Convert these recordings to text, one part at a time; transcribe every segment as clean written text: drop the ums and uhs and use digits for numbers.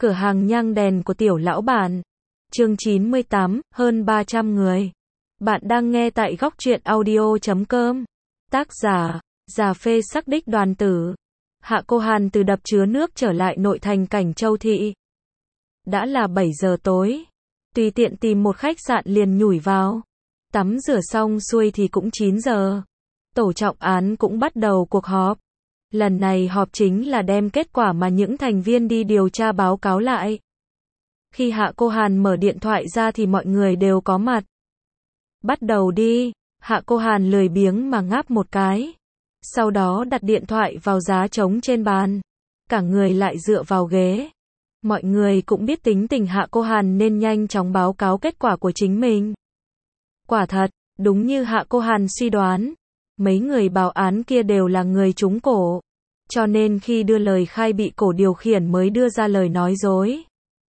Cửa hàng nhang đèn của tiểu lão bản. Chương 98, hơn 300 người. Bạn đang nghe tại góc truyện audio.com. Tác giả, Già Phê Sắc Đích Đoàn Tử. Hạ Cô Hàn từ đập chứa nước trở lại nội thành Cảnh Châu thị. Đã là 7 giờ tối. Tùy tiện tìm một khách sạn liền nhủi vào. Tắm rửa xong xuôi thì cũng 9 giờ. Tổ trọng án cũng bắt đầu cuộc họp. Lần này họp chính là đem kết quả mà những thành viên đi điều tra báo cáo lại. Khi Hạ Cô Hàn mở điện thoại ra thì mọi người đều có mặt. Bắt đầu đi, Hạ Cô Hàn lười biếng mà ngáp một cái. Sau đó đặt điện thoại vào giá trống trên bàn. Cả người lại dựa vào ghế. Mọi người cũng biết tính tình Hạ Cô Hàn nên nhanh chóng báo cáo kết quả của chính mình. Quả thật, đúng như Hạ Cô Hàn suy đoán. Mấy người báo án kia đều là người trúng cổ. Cho nên khi đưa lời khai bị cổ điều khiển mới đưa ra lời nói dối.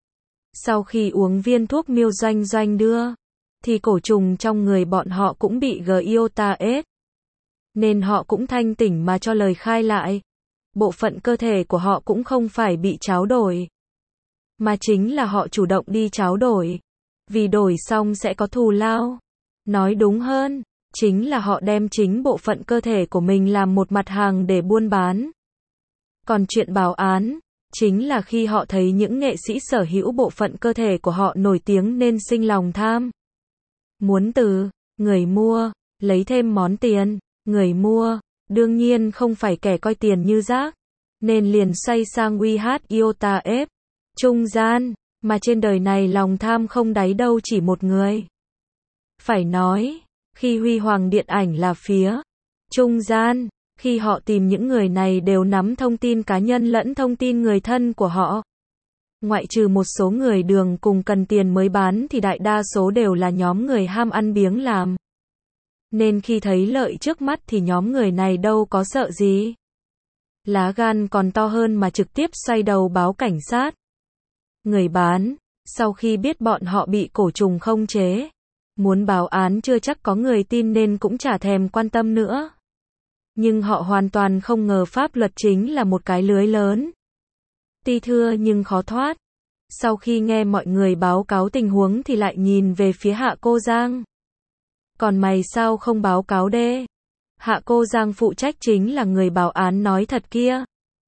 Sau khi uống viên thuốc miêu doanh doanh đưa, thì cổ trùng trong người bọn họ cũng bị giota ết. Nên họ cũng thanh tỉnh mà cho lời khai lại. Bộ phận cơ thể của họ cũng không phải bị tráo đổi. Mà chính là họ chủ động đi tráo đổi. Vì đổi xong sẽ có thù lao. Nói đúng hơn, chính là họ đem chính bộ phận cơ thể của mình làm một mặt hàng để buôn bán. Còn chuyện báo án, chính là khi họ thấy những nghệ sĩ sở hữu bộ phận cơ thể của họ nổi tiếng nên sinh lòng tham. Muốn từ người mua, lấy thêm món tiền, người mua, đương nhiên không phải kẻ coi tiền như rác, nên liền xoay sang iota ép, trung gian, mà trên đời này lòng tham không đáy đâu chỉ một người. Phải nói, khi huy hoàng điện ảnh là phía trung gian, khi họ tìm những người này đều nắm thông tin cá nhân lẫn thông tin người thân của họ. Ngoại trừ một số người đường cùng cần tiền mới bán thì đại đa số đều là nhóm người ham ăn biếng làm. Nên khi thấy lợi trước mắt thì nhóm người này đâu có sợ gì. Lá gan còn to hơn mà trực tiếp xoay đầu báo cảnh sát. Người bán, sau khi biết bọn họ bị cổ trùng khống chế, muốn báo án chưa chắc có người tin nên cũng chả thèm quan tâm nữa. Nhưng họ hoàn toàn không ngờ pháp luật chính là một cái lưới lớn. Ti thưa nhưng khó thoát. Sau khi nghe mọi người báo cáo tình huống thì lại nhìn về phía Hạ Cô Giang. Còn mày sao không báo cáo đê? Hạ Cô Giang phụ trách chính là người báo án nói thật kia.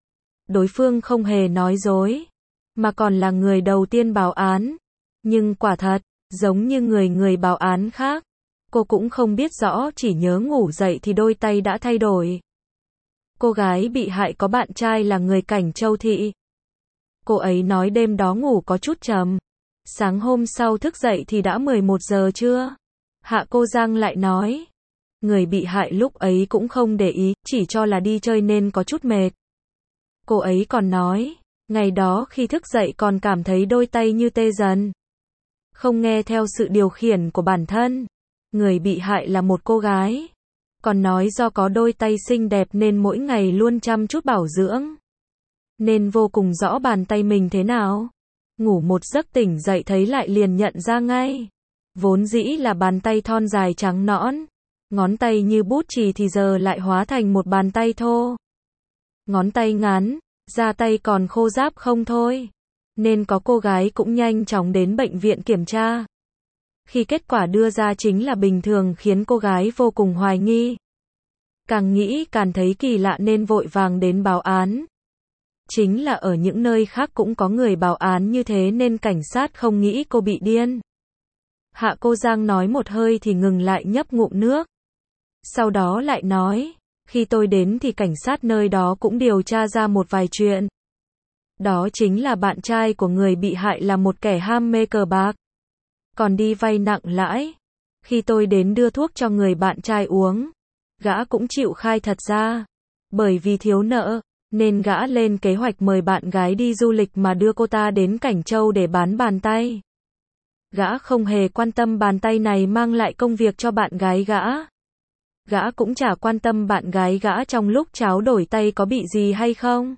Đối phương không hề nói dối, mà còn là người đầu tiên báo án. Nhưng quả thật, giống như người báo án khác. Cô cũng không biết rõ, chỉ nhớ ngủ dậy thì đôi tay đã thay đổi. Cô gái bị hại có bạn trai là người Cảnh Châu thị. Cô ấy nói đêm đó ngủ có chút trầm. Sáng hôm sau thức dậy thì đã 11 giờ trưa. Hạ Cô Giang lại nói. Người bị hại lúc ấy cũng không để ý, chỉ cho là đi chơi nên có chút mệt. Cô ấy còn nói, ngày đó khi thức dậy còn cảm thấy đôi tay như tê dần. Không nghe theo sự điều khiển của bản thân. Người bị hại là một cô gái. Còn nói do có đôi tay xinh đẹp nên mỗi ngày luôn chăm chút bảo dưỡng. Nên vô cùng rõ bàn tay mình thế nào. Ngủ một giấc tỉnh dậy thấy lại liền nhận ra ngay. Vốn dĩ là bàn tay thon dài trắng nõn. Ngón tay như bút chì thì giờ lại hóa thành một bàn tay thô. Ngón tay ngắn, da tay còn khô ráp không thôi. Nên có cô gái cũng nhanh chóng đến bệnh viện kiểm tra. Khi kết quả đưa ra chính là bình thường khiến cô gái vô cùng hoài nghi. Càng nghĩ càng thấy kỳ lạ nên vội vàng đến báo án. Chính là ở những nơi khác cũng có người báo án như thế nên cảnh sát không nghĩ cô bị điên. Hạ Cô Giang nói một hơi thì ngừng lại nhấp ngụm nước. Sau đó lại nói, khi tôi đến thì cảnh sát nơi đó cũng điều tra ra một vài chuyện. Đó chính là bạn trai của người bị hại là một kẻ ham mê cờ bạc. Còn đi vay nặng lãi. Khi tôi đến đưa thuốc cho người bạn trai uống, gã cũng chịu khai thật ra. Bởi vì thiếu nợ, nên gã lên kế hoạch mời bạn gái đi du lịch mà đưa cô ta đến Cảnh Châu để bán bàn tay. Gã không hề quan tâm bàn tay này mang lại công việc cho bạn gái gã. Gã cũng chả quan tâm bạn gái gã trong lúc tráo đổi tay có bị gì hay không.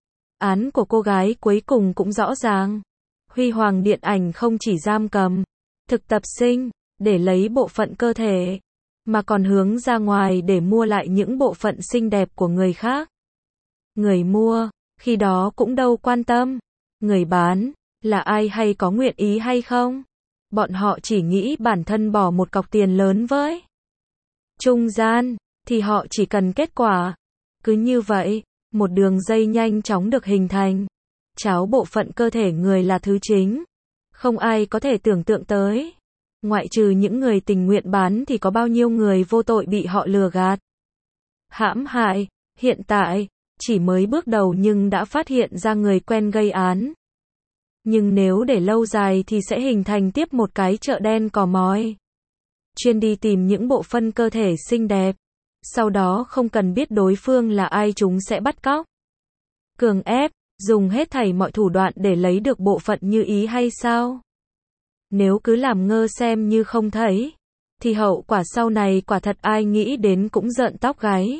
Án của cô gái cuối cùng cũng rõ ràng. Huy hoàng điện ảnh không chỉ giam cầm, thực tập sinh, để lấy bộ phận cơ thể, mà còn hướng ra ngoài để mua lại những bộ phận xinh đẹp của người khác. Người mua, khi đó cũng đâu quan tâm. Người bán, là ai hay có nguyện ý hay không? Bọn họ chỉ nghĩ bản thân bỏ một cọc tiền lớn với trung gian, thì họ chỉ cần kết quả. Cứ như vậy, một đường dây nhanh chóng được hình thành. Cháo bộ phận cơ thể người là thứ chính. Không ai có thể tưởng tượng tới. Ngoại trừ những người tình nguyện bán thì có bao nhiêu người vô tội bị họ lừa gạt, hãm hại. Hiện tại, chỉ mới bước đầu nhưng đã phát hiện ra người quen gây án. Nhưng nếu để lâu dài thì sẽ hình thành tiếp một cái chợ đen cò mồi. Chuyên đi tìm những bộ phận cơ thể xinh đẹp. Sau đó không cần biết đối phương là ai chúng sẽ bắt cóc, cưỡng ép, dùng hết thảy mọi thủ đoạn để lấy được bộ phận như ý hay sao? Nếu cứ làm ngơ xem như không thấy, thì hậu quả sau này quả thật ai nghĩ đến cũng rợn tóc gáy.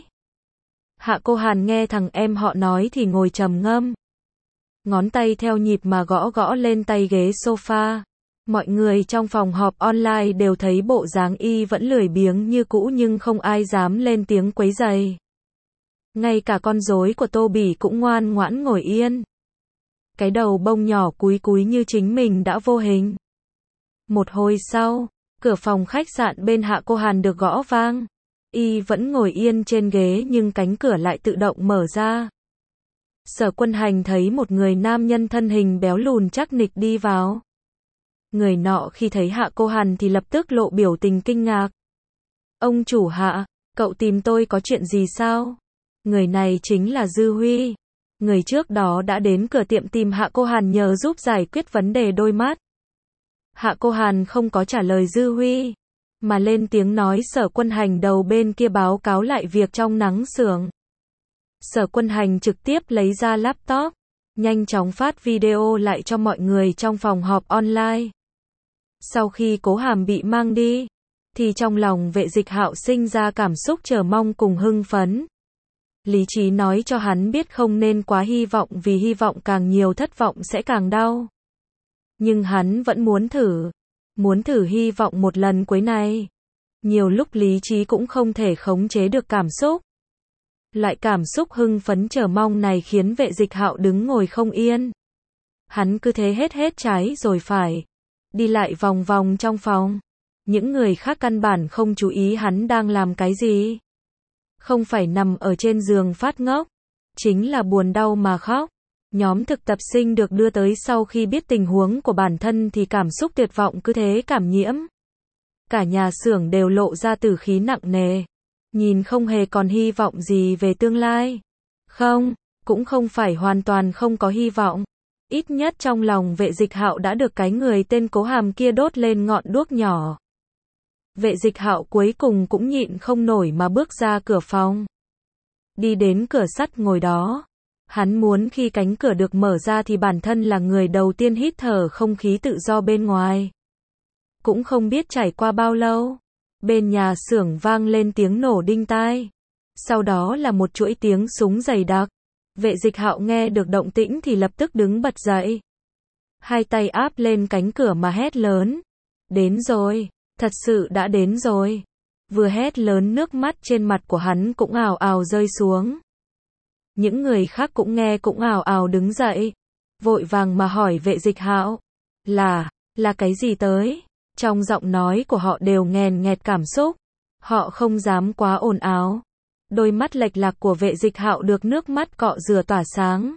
Hạ Cô Hàn nghe thằng em họ nói thì ngồi trầm ngâm. Ngón tay theo nhịp mà gõ gõ lên tay ghế sofa. Mọi người trong phòng họp online đều thấy bộ dáng y vẫn lười biếng như cũ nhưng không ai dám lên tiếng quấy rầy. Ngay cả con rối của Tô Bỉ cũng ngoan ngoãn ngồi yên. Cái đầu bông nhỏ cúi cúi như chính mình đã vô hình. Một hồi sau, cửa phòng khách sạn bên Hạ Cô Hàn được gõ vang. Y vẫn ngồi yên trên ghế nhưng cánh cửa lại tự động mở ra. Sở Quân Hành thấy một người nam nhân thân hình béo lùn chắc nịch đi vào. Người nọ khi thấy Hạ Cô Hàn thì lập tức lộ biểu tình kinh ngạc. Ông chủ Hạ, cậu tìm tôi có chuyện gì sao? Người này chính là Dư Huy. Người trước đó đã đến cửa tiệm tìm Hạ Cô Hàn nhờ giúp giải quyết vấn đề đôi mắt. Hạ Cô Hàn không có trả lời Dư Huy, mà lên tiếng nói Sở Quân Hành đầu bên kia báo cáo lại việc trong nắng xưởng. Sở Quân Hành trực tiếp lấy ra laptop, nhanh chóng phát video lại cho mọi người trong phòng họp online. Sau khi Cố Hàm bị mang đi, thì trong lòng Vệ Dịch Hạo sinh ra cảm xúc chờ mong cùng hưng phấn. Lý trí nói cho hắn biết không nên quá hy vọng vì hy vọng càng nhiều thất vọng sẽ càng đau. Nhưng hắn vẫn muốn thử hy vọng một lần cuối này. Nhiều lúc lý trí cũng không thể khống chế được cảm xúc. Loại cảm xúc hưng phấn chờ mong này khiến Vệ Dịch Hạo đứng ngồi không yên. Hắn cứ thế hết trái rồi phải, đi lại vòng vòng trong phòng. Những người khác căn bản không chú ý hắn đang làm cái gì. Không phải nằm ở trên giường phát ngốc, chính là buồn đau mà khóc. Nhóm thực tập sinh được đưa tới sau khi biết tình huống của bản thân thì cảm xúc tuyệt vọng cứ thế cảm nhiễm. Cả nhà xưởng đều lộ ra tử khí nặng nề. Nhìn không hề còn hy vọng gì về tương lai. Không, cũng không phải hoàn toàn không có hy vọng. Ít nhất trong lòng Vệ Dịch Hạo đã được cái người tên Cố Hàm kia đốt lên ngọn đuốc nhỏ. Vệ Dịch Hạo cuối cùng cũng nhịn không nổi mà bước ra cửa phòng. Đi đến cửa sắt ngồi đó. Hắn muốn khi cánh cửa được mở ra thì bản thân là người đầu tiên hít thở không khí tự do bên ngoài. Cũng không biết trải qua bao lâu, bên nhà xưởng vang lên tiếng nổ đinh tai. Sau đó là một chuỗi tiếng súng dày đặc. Vệ Dịch Hạo nghe được động tĩnh thì lập tức đứng bật dậy. Hai tay áp lên cánh cửa mà hét lớn. Đến rồi, thật sự đã đến rồi. Vừa hét lớn nước mắt trên mặt của hắn cũng ào ào rơi xuống. Những người khác cũng nghe cũng ào ào đứng dậy. Vội vàng mà hỏi Vệ Dịch Hạo. Là cái gì tới? Trong giọng nói của họ đều nghèn nghẹt cảm xúc. Họ không dám quá ồn ào. Đôi mắt lệch lạc của Vệ Dịch Hạo được nước mắt cọ rửa tỏa sáng.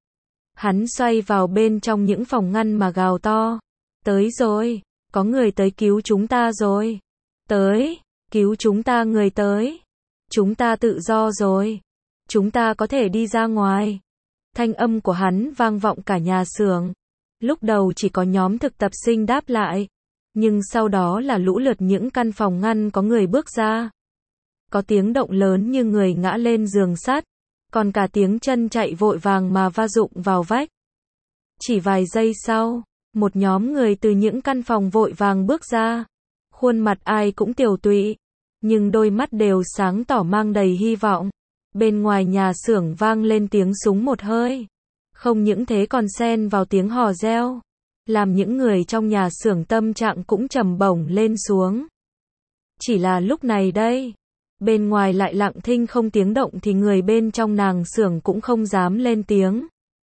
Hắn xoay vào bên trong những phòng ngăn mà gào to. Tới rồi, có người tới cứu chúng ta rồi. Tới, cứu chúng ta người tới. Chúng ta tự do rồi. Chúng ta có thể đi ra ngoài. Thanh âm của hắn vang vọng cả nhà xưởng. Lúc đầu chỉ có nhóm thực tập sinh đáp lại. Nhưng sau đó là lũ lượt những căn phòng ngăn có người bước ra. Có tiếng động lớn như người ngã lên giường sắt. Còn cả tiếng chân chạy vội vàng mà va rụng vào vách. Chỉ vài giây sau, một nhóm người từ những căn phòng vội vàng bước ra. Khuôn mặt ai cũng tiều tụy, nhưng đôi mắt đều sáng tỏ mang đầy hy vọng. Bên ngoài nhà xưởng vang lên tiếng súng một hơi. Không những thế còn xen vào tiếng hò reo, làm những người trong nhà xưởng tâm trạng cũng trầm bổng lên xuống. Chỉ là lúc này đây, bên ngoài lại lặng thinh không tiếng động thì người bên trong nàng xưởng cũng không dám lên tiếng.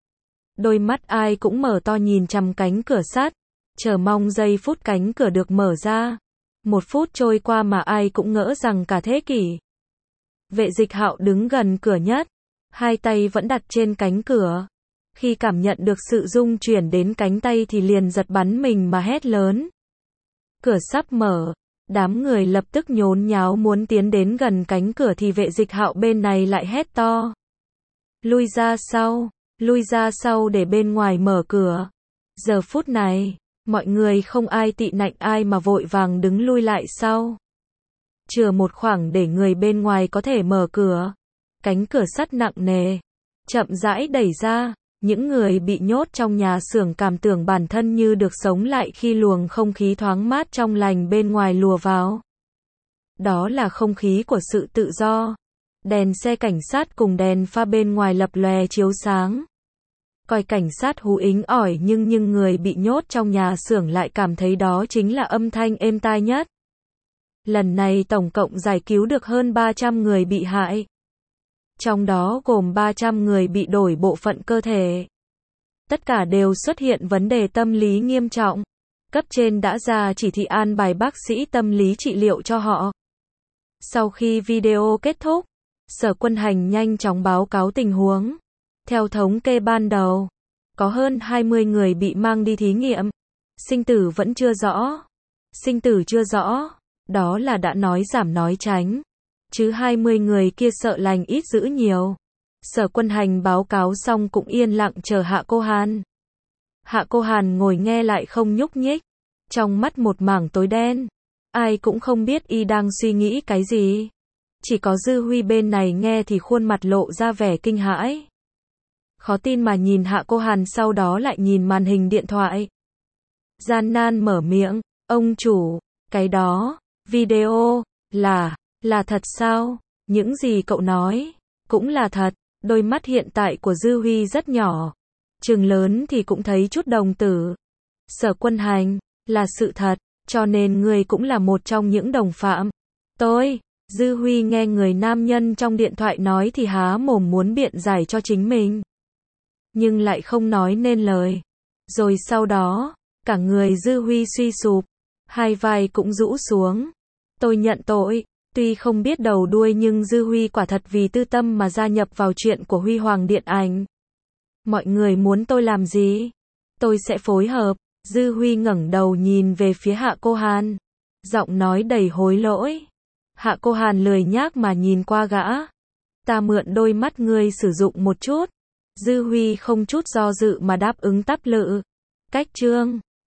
Đôi mắt ai cũng mở to nhìn chằm cánh cửa sắt, chờ mong giây phút cánh cửa được mở ra. 1 phút trôi qua mà ai cũng ngỡ rằng cả thế kỷ. Vệ Dịch Hạo đứng gần cửa nhất, hai tay vẫn đặt trên cánh cửa. Khi cảm nhận được sự rung chuyển đến cánh tay thì liền giật bắn mình mà hét lớn. Cửa sắp mở, đám người lập tức nhốn nháo muốn tiến đến gần cánh cửa thì Vệ Dịch Hạo bên này lại hét to. Lui ra sau để bên ngoài mở cửa. Giờ phút này, mọi người không ai tị nạnh ai mà vội vàng đứng lui lại sau. Chừa một khoảng để người bên ngoài có thể mở cửa. Cánh cửa sắt nặng nề, chậm rãi đẩy ra. Những người bị nhốt trong nhà xưởng cảm tưởng bản thân như được sống lại khi luồng không khí thoáng mát trong lành bên ngoài lùa vào. Đó là không khí của sự tự do. Đèn xe cảnh sát cùng đèn pha bên ngoài lập lòe chiếu sáng. Coi cảnh sát hú ính ỏi nhưng người bị nhốt trong nhà xưởng lại cảm thấy đó chính là âm thanh êm tai nhất. Lần này tổng cộng giải cứu được hơn 300 người bị hại. Trong đó gồm 300 người bị đổi bộ phận cơ thể. Tất cả đều xuất hiện vấn đề tâm lý nghiêm trọng. Cấp trên đã ra chỉ thị an bài bác sĩ tâm lý trị liệu cho họ. Sau khi video kết thúc, Sở Quân Hành nhanh chóng báo cáo tình huống. Theo thống kê ban đầu, có hơn 20 người bị mang đi thí nghiệm. Sinh tử vẫn chưa rõ. Đó là đã nói giảm nói tránh. Chứ 20 người kia sợ lành ít dữ nhiều. Sở Quân Hành báo cáo xong cũng yên lặng chờ Hạ Cô Hàn. Hạ Cô Hàn ngồi nghe lại không nhúc nhích. Trong mắt một mảng tối đen. Ai cũng không biết y đang suy nghĩ cái gì. Chỉ có Dư Huy bên này nghe thì khuôn mặt lộ ra vẻ kinh hãi. Khó tin mà nhìn Hạ Cô Hàn sau đó lại nhìn màn hình điện thoại. Gian nan mở miệng, ông chủ, cái đó, video, là thật sao? Những gì cậu nói, cũng là thật. Đôi mắt hiện tại của Dư Huy rất nhỏ. Trừng lớn thì cũng thấy chút đồng tử. Sở Quân Hành, là sự thật, cho nên ngươi cũng là một trong những đồng phạm. Dư Huy nghe người nam nhân trong điện thoại nói thì há mồm muốn biện giải cho chính mình. Nhưng lại không nói nên lời. Rồi sau đó, cả người Dư Huy suy sụp. Hai vai cũng rũ xuống. Tôi nhận tội. Tuy không biết đầu đuôi nhưng Dư Huy quả thật vì tư tâm mà gia nhập vào chuyện của Huy Hoàng điện ảnh. Mọi người muốn tôi làm gì? Tôi sẽ phối hợp. Dư Huy ngẩng đầu nhìn về phía Hạ Cô Hàn. Giọng nói đầy hối lỗi. Hạ Cô Hàn lười nhác mà nhìn qua gã. Ta mượn đôi mắt ngươi sử dụng một chút. Dư Huy không chút do dự mà đáp ứng tắp lự. Cách chương